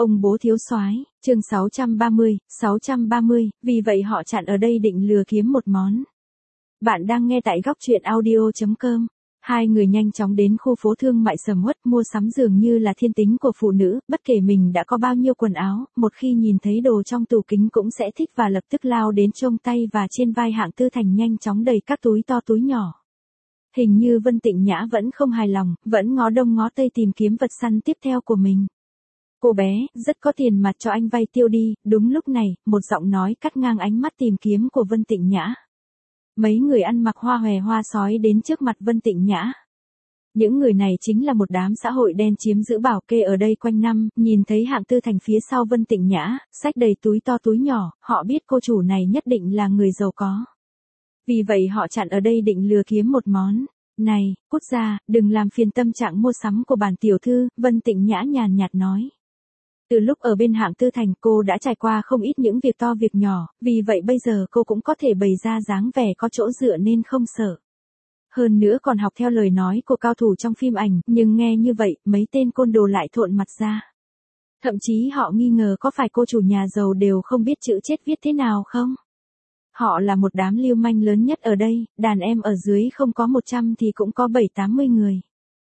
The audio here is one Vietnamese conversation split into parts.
Ông bố thiếu soái, chương 630, vì vậy họ chặn ở đây định lừa kiếm một món. Bạn đang nghe tại góc truyện audio.com. Hai người nhanh chóng đến khu phố thương mại sầm uất mua sắm dường như là thiên tính của phụ nữ, bất kể mình đã có bao nhiêu quần áo, một khi nhìn thấy đồ trong tủ kính cũng sẽ thích và lập tức lao đến chông tay và trên vai Hạng Tư Thành nhanh chóng đầy các túi to túi nhỏ. Hình như Vân Tịnh Nhã vẫn không hài lòng, vẫn ngó đông ngó tây tìm kiếm vật săn tiếp theo của mình. Cô bé, rất có tiền mặt cho anh vay tiêu đi. Đúng lúc này, một giọng nói cắt ngang ánh mắt tìm kiếm của Vân Tịnh Nhã. Mấy người ăn mặc hoa hòe hoa sói đến trước mặt Vân Tịnh Nhã. Những người này chính là một đám xã hội đen chiếm giữ bảo kê ở đây quanh năm, nhìn thấy Hạng Tư Thành phía sau Vân Tịnh Nhã, xách đầy túi to túi nhỏ, họ biết cô chủ này nhất định là người giàu có. Vì vậy họ chặn ở đây định lừa kiếm một món. Này, cút ra, đừng làm phiền tâm trạng mua sắm của bản tiểu thư, Vân Tịnh Nhã nhàn nhạt nói. Từ lúc ở bên Hạng Tư Thành cô đã trải qua không ít những việc to việc nhỏ, vì vậy bây giờ cô cũng có thể bày ra dáng vẻ có chỗ dựa nên không sợ. Hơn nữa còn học theo lời nói của cao thủ trong phim ảnh, nhưng nghe như vậy, mấy tên côn đồ lại thộn mặt ra. Thậm chí họ nghi ngờ có phải cô chủ nhà giàu đều không biết chữ chết viết thế nào không? Họ là một đám lưu manh lớn nhất ở đây, đàn em ở dưới không có 100 thì cũng có 7-80 người.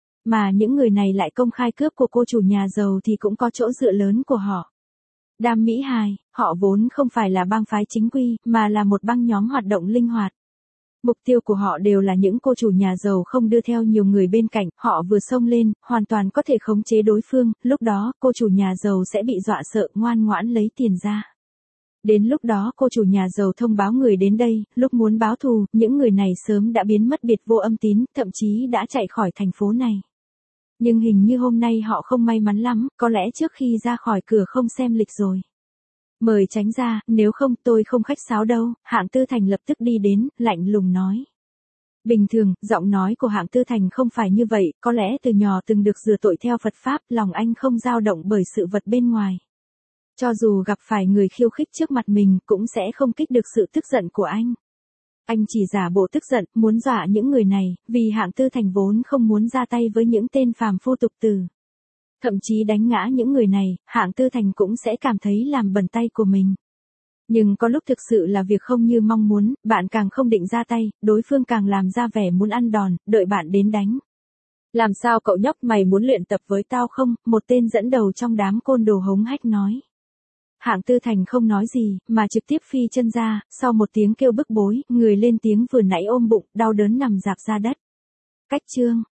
Mà những người này lại công khai cướp của cô chủ nhà giàu thì cũng có chỗ dựa lớn của họ. Đam mỹ hài, họ vốn không phải là bang phái chính quy, mà là một băng nhóm hoạt động linh hoạt. Mục tiêu của họ đều là những cô chủ nhà giàu không đưa theo nhiều người bên cạnh, họ vừa xông lên, hoàn toàn có thể khống chế đối phương, lúc đó cô chủ nhà giàu sẽ bị dọa sợ ngoan ngoãn lấy tiền ra. Đến lúc đó cô chủ nhà giàu thông báo người đến đây, lúc muốn báo thù, những người này sớm đã biến mất biệt vô âm tín, thậm chí đã chạy khỏi thành phố này. Nhưng hình như hôm nay họ không may mắn lắm, có lẽ trước khi ra khỏi cửa không xem lịch rồi. Mời tránh ra, nếu không tôi không khách sáo đâu, Hạng Tư Thành lập tức đi đến, lạnh lùng nói. Bình thường, giọng nói của Hạng Tư Thành không phải như vậy, có lẽ từ nhỏ từng được rửa tội theo Phật Pháp, lòng anh không dao động bởi sự vật bên ngoài. Cho dù gặp phải người khiêu khích trước mặt mình, cũng sẽ không kích được sự tức giận của anh. Anh chỉ giả bộ tức giận, muốn dọa những người này, vì Hạng Tư Thành vốn không muốn ra tay với những tên phàm phu tục tử. Thậm chí đánh ngã những người này, Hạng Tư Thành cũng sẽ cảm thấy làm bẩn tay của mình. Nhưng có lúc thực sự là việc không như mong muốn, bạn càng không định ra tay, đối phương càng làm ra vẻ muốn ăn đòn, đợi bạn đến đánh. Làm sao cậu nhóc mày muốn luyện tập với tao không? Một tên dẫn đầu trong đám côn đồ hống hách nói. Hạng Tư Thành không nói gì, mà trực tiếp phi chân ra, sau một tiếng kêu bức bối, người lên tiếng vừa nãy ôm bụng, đau đớn nằm rạp ra đất. Cách chương.